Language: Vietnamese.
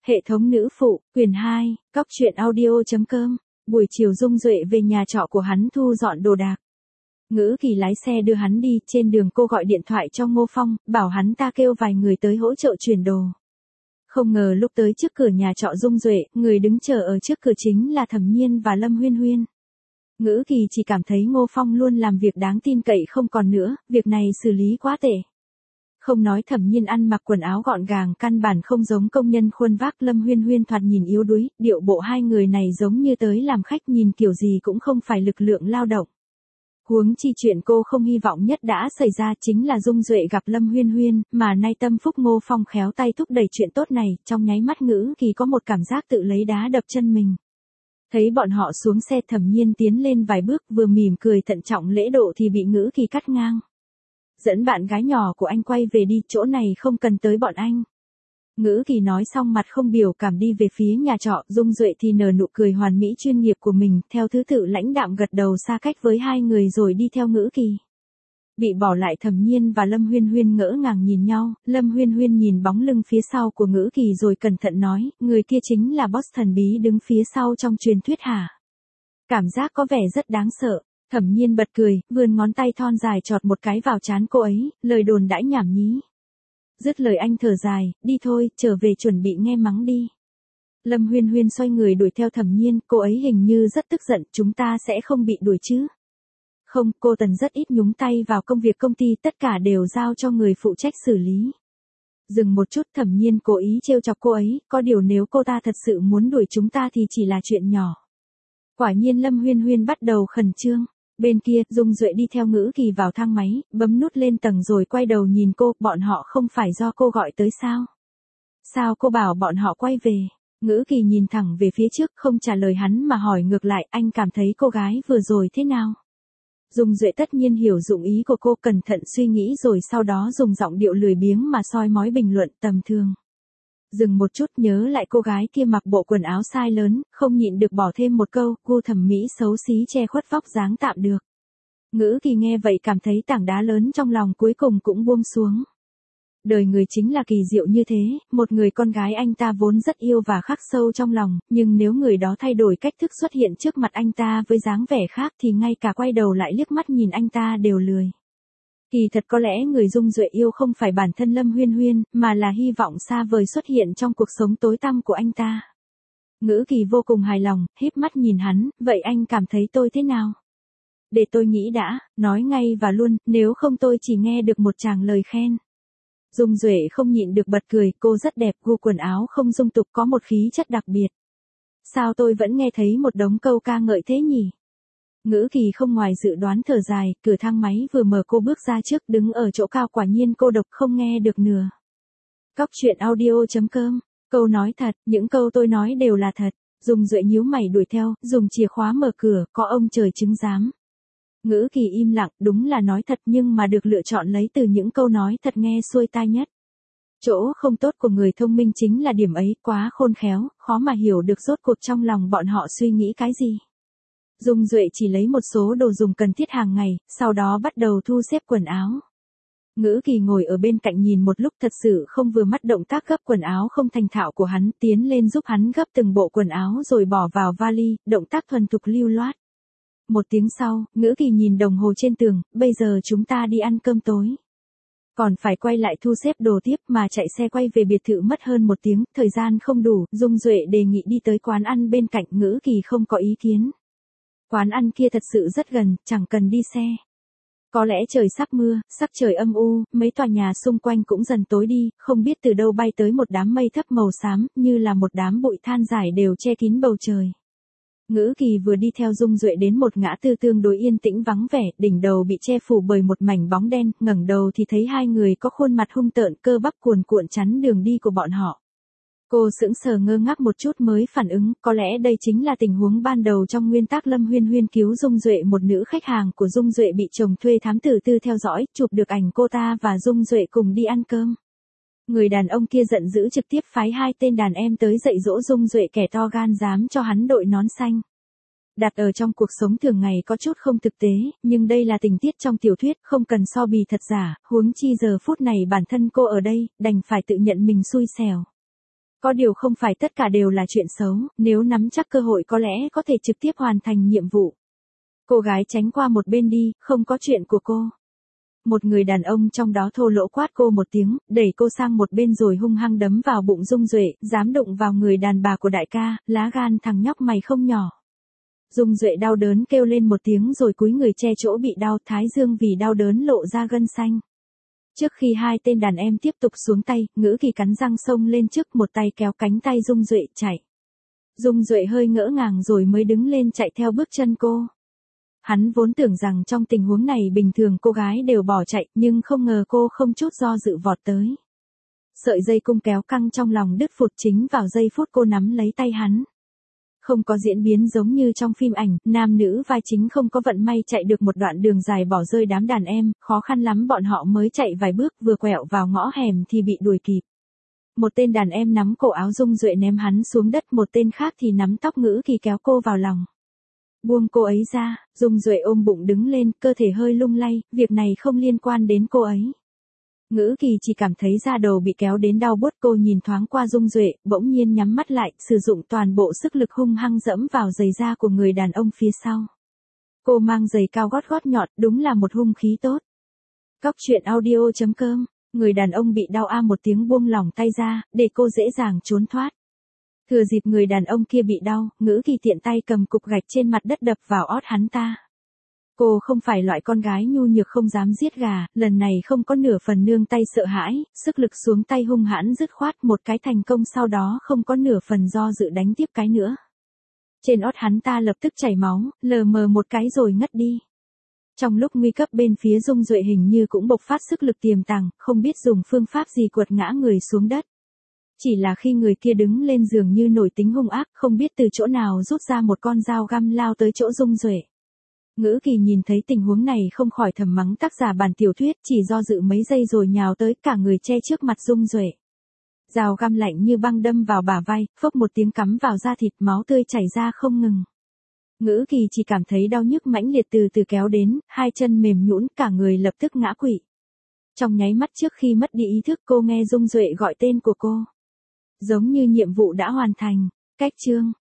Hệ thống nữ phụ, quyền 2, Cóc truyện audio.com. Buổi chiều Dung Duệ về nhà trọ của hắn thu dọn đồ đạc. Ngữ Kỳ lái xe đưa hắn đi, trên đường cô gọi điện thoại cho Ngô Phong, bảo hắn ta kêu vài người tới hỗ trợ chuyển đồ. Không ngờ lúc tới trước cửa nhà trọ Dung Duệ, người đứng chờ ở trước cửa chính là Thẩm Nhiên và Lâm Huyên Huyên. Ngữ Kỳ chỉ cảm thấy Ngô Phong luôn làm việc đáng tin cậy không còn nữa, việc này xử lý quá tệ. Không nói Thẩm Nhiên ăn mặc quần áo gọn gàng căn bản không giống công nhân khuôn vác, Lâm Huyên Huyên thoạt nhìn yếu đuối, điệu bộ hai người này giống như tới làm khách, nhìn kiểu gì cũng không phải lực lượng lao động. Huống chi chuyện cô không hy vọng nhất đã xảy ra, chính là Dung Duệ gặp Lâm Huyên Huyên, mà nay tâm phúc Ngô Phong khéo tay thúc đẩy chuyện tốt này, trong nháy mắt Ngữ Kỳ có một cảm giác tự lấy đá đập chân mình. Thấy bọn họ xuống xe, Thẩm Nhiên tiến lên vài bước, vừa mỉm cười thận trọng lễ độ thì bị Ngữ Kỳ cắt ngang. Dẫn bạn gái nhỏ của anh quay về đi, chỗ này không cần tới bọn anh. Ngữ Kỳ nói xong mặt không biểu cảm đi về phía nhà trọ, Dung Duệ thì nở nụ cười hoàn mỹ chuyên nghiệp của mình, theo thứ tự lãnh đạm gật đầu xa cách với hai người rồi đi theo Ngữ Kỳ. Bị bỏ lại Thẩm Nhiên và Lâm Huyên Huyên ngỡ ngàng nhìn nhau, Lâm Huyên Huyên nhìn bóng lưng phía sau của Ngữ Kỳ rồi cẩn thận nói, người kia chính là boss thần bí đứng phía sau trong truyền thuyết hả? Cảm giác có vẻ rất đáng sợ. Thẩm Nhiên bật cười, vươn ngón tay thon dài chọt một cái vào trán cô ấy, lời đồn đãi nhảm nhí. Dứt lời anh thở dài, đi thôi, trở về chuẩn bị nghe mắng đi. Lâm Huyên Huyên xoay người đuổi theo Thẩm Nhiên, cô ấy hình như rất tức giận, chúng ta sẽ không bị đuổi chứ? Không, cô Tần rất ít nhúng tay vào công việc công ty, tất cả đều giao cho người phụ trách xử lý. Dừng một chút, Thẩm Nhiên cố ý trêu chọc cô ấy, có điều nếu cô ta thật sự muốn đuổi chúng ta thì chỉ là chuyện nhỏ. Quả nhiên Lâm Huyên Huyên bắt đầu khẩn trương. Bên kia, Dung Duệ đi theo Ngữ Kỳ vào thang máy, bấm nút lên tầng rồi quay đầu nhìn cô, bọn họ không phải do cô gọi tới sao? Sao cô bảo bọn họ quay về? Ngữ Kỳ nhìn thẳng về phía trước, không trả lời hắn mà hỏi ngược lại, anh cảm thấy cô gái vừa rồi thế nào? Dung Duệ tất nhiên hiểu dụng ý của cô, cẩn thận suy nghĩ rồi sau đó dùng giọng điệu lười biếng mà soi mói bình luận, tầm thường. Dừng một chút, nhớ lại cô gái kia mặc bộ quần áo size lớn, không nhịn được bỏ thêm một câu, gu thẩm mỹ xấu xí che khuất vóc dáng tạm được. Ngữ Kỳ nghe vậy cảm thấy tảng đá lớn trong lòng cuối cùng cũng buông xuống. Đời người chính là kỳ diệu như thế, một người con gái anh ta vốn rất yêu và khắc sâu trong lòng, nhưng nếu người đó thay đổi cách thức xuất hiện trước mặt anh ta với dáng vẻ khác thì ngay cả quay đầu lại liếc mắt nhìn anh ta đều lười. Kỳ thật có lẽ người Dung Duệ yêu không phải bản thân Lâm Huyên Huyên, mà là hy vọng xa vời xuất hiện trong cuộc sống tối tăm của anh ta. Ngữ Kỳ vô cùng hài lòng, híp mắt nhìn hắn, vậy anh cảm thấy tôi thế nào? Để tôi nghĩ đã, nói ngay và luôn, nếu không tôi chỉ nghe được một tràng lời khen. Dung Duệ không nhịn được bật cười, cô rất đẹp, gu quần áo không dung tục, có một khí chất đặc biệt. Sao tôi vẫn nghe thấy một đống câu ca ngợi thế nhỉ? Ngữ Kỳ không ngoài dự đoán thở dài, cửa thang máy vừa mở cô bước ra trước, đứng ở chỗ cao, quả nhiên cô độc không nghe được nửa. Cóc truyện audio.com, câu nói thật, những câu tôi nói đều là thật. Dung Duệ nhíu mày đuổi theo, dùng chìa khóa mở cửa, có ông trời chứng giám. Ngữ Kỳ im lặng, đúng là nói thật nhưng mà được lựa chọn lấy từ những câu nói thật nghe xuôi tai nhất. Chỗ không tốt của người thông minh chính là điểm ấy, quá khôn khéo, khó mà hiểu được rốt cuộc trong lòng bọn họ suy nghĩ cái gì. Dung Duệ chỉ lấy một số đồ dùng cần thiết hàng ngày, sau đó bắt đầu thu xếp quần áo. Ngữ Kỳ ngồi ở bên cạnh nhìn một lúc, thật sự không vừa mắt động tác gấp quần áo không thành thạo của hắn, tiến lên giúp hắn gấp từng bộ quần áo rồi bỏ vào vali, động tác thuần thục lưu loát. Một tiếng sau, Ngữ Kỳ nhìn đồng hồ trên tường, bây giờ chúng ta đi ăn cơm tối. Còn phải quay lại thu xếp đồ tiếp mà chạy xe quay về biệt thự mất hơn một tiếng, thời gian không đủ, Dung Duệ đề nghị đi tới quán ăn bên cạnh, Ngữ Kỳ không có ý kiến. Quán ăn kia thật sự rất gần, chẳng cần đi xe. Có lẽ trời sắp mưa, sắc trời âm u, mấy tòa nhà xung quanh cũng dần tối đi, không biết từ đâu bay tới một đám mây thấp màu xám, như là một đám bụi than dài đều che kín bầu trời. Ngữ Kỳ vừa đi theo Dung Duệ đến một ngã tư tương đối yên tĩnh vắng vẻ, đỉnh đầu bị che phủ bởi một mảnh bóng đen, ngẩng đầu thì thấy hai người có khuôn mặt hung tợn, cơ bắp cuồn cuộn chắn đường đi của bọn họ. Cô sững sờ ngơ ngác một chút mới phản ứng, có lẽ đây chính là tình huống ban đầu trong nguyên tắc Lâm Huyên Huyên cứu Dung Duệ, một nữ khách hàng của Dung Duệ bị chồng thuê thám tử tư theo dõi, chụp được ảnh cô ta và Dung Duệ cùng đi ăn cơm. Người đàn ông kia giận dữ trực tiếp phái hai tên đàn em tới dạy dỗ Dung Duệ, kẻ to gan dám cho hắn đội nón xanh. Đặt ở trong cuộc sống thường ngày có chút không thực tế, nhưng đây là tình tiết trong tiểu thuyết, không cần so bì thật giả, huống chi giờ phút này bản thân cô ở đây, đành phải tự nhận mình xui xẻo. Có điều không phải tất cả đều là chuyện xấu, nếu nắm chắc cơ hội có lẽ có thể trực tiếp hoàn thành nhiệm vụ. Cô gái tránh qua một bên đi, không có chuyện của cô. Một người đàn ông trong đó thô lỗ quát cô một tiếng, đẩy cô sang một bên rồi hung hăng đấm vào bụng Dung Duệ, dám đụng vào người đàn bà của đại ca, lá gan thằng nhóc mày không nhỏ. Dung Duệ đau đớn kêu lên một tiếng rồi cúi người che chỗ bị đau, thái dương vì đau đớn lộ ra gân xanh. Trước khi hai tên đàn em tiếp tục xuống tay, Ngữ Kỳ cắn răng xông lên trước, một tay kéo cánh tay Dung Duệ chạy. Dung Duệ hơi ngỡ ngàng rồi mới đứng lên chạy theo bước chân cô. Hắn vốn tưởng rằng trong tình huống này bình thường cô gái đều bỏ chạy, nhưng không ngờ cô không chút do dự vọt tới. Sợi dây cung kéo căng trong lòng đứt phụt chính vào giây phút cô nắm lấy tay hắn. Không có diễn biến giống như trong phim ảnh, nam nữ vai chính không có vận may chạy được một đoạn đường dài bỏ rơi đám đàn em, khó khăn lắm bọn họ mới chạy vài bước, vừa quẹo vào ngõ hẻm thì bị đuổi kịp. Một tên đàn em nắm cổ áo Dung Duệ ném hắn xuống đất, một tên khác thì nắm tóc Ngữ Kỳ kéo cô vào lòng. Buông cô ấy ra, Dung Duệ ôm bụng đứng lên, cơ thể hơi lung lay, việc này không liên quan đến cô ấy. Ngữ Kỳ chỉ cảm thấy da đầu bị kéo đến đau buốt, cô nhìn thoáng qua Dung Duệ, bỗng nhiên nhắm mắt lại, sử dụng toàn bộ sức lực hung hăng dẫm vào giày da của người đàn ông phía sau. Cô mang giày cao gót gót nhọn, đúng là một hung khí tốt. Cóc truyện audio.com, người đàn ông bị đau một tiếng buông lỏng tay ra, để cô dễ dàng trốn thoát. Thừa dịp người đàn ông kia bị đau, Ngữ Kỳ tiện tay cầm cục gạch trên mặt đất đập vào ót hắn ta. Cô không phải loại con gái nhu nhược không dám giết gà, lần này không có nửa phần nương tay sợ hãi, sức lực xuống tay hung hãn dứt khoát, một cái thành công, sau đó không có nửa phần do dự đánh tiếp cái nữa. Trên ót hắn ta lập tức chảy máu, lờ mờ một cái rồi ngất đi. Trong lúc nguy cấp bên phía Dung Duệ hình như cũng bộc phát sức lực tiềm tàng, không biết dùng phương pháp gì quật ngã người xuống đất. Chỉ là khi người kia đứng lên dường như nổi tính hung ác, không biết từ chỗ nào rút ra một con dao găm lao tới chỗ Dung Duệ. Ngữ Kỳ nhìn thấy tình huống này không khỏi thầm mắng tác giả bản tiểu thuyết, chỉ do dự mấy giây rồi nhào tới, cả người che trước mặt Dung Duệ. Dao găm lạnh như băng đâm vào bả vai, phốc một tiếng cắm vào da thịt, máu tươi chảy ra không ngừng. Ngữ Kỳ chỉ cảm thấy đau nhức mãnh liệt từ từ kéo đến, hai chân mềm nhũn, cả người lập tức ngã quỵ. Trong nháy mắt trước khi mất đi ý thức, cô nghe Dung Duệ gọi tên của cô. Giống như nhiệm vụ đã hoàn thành. Cách chương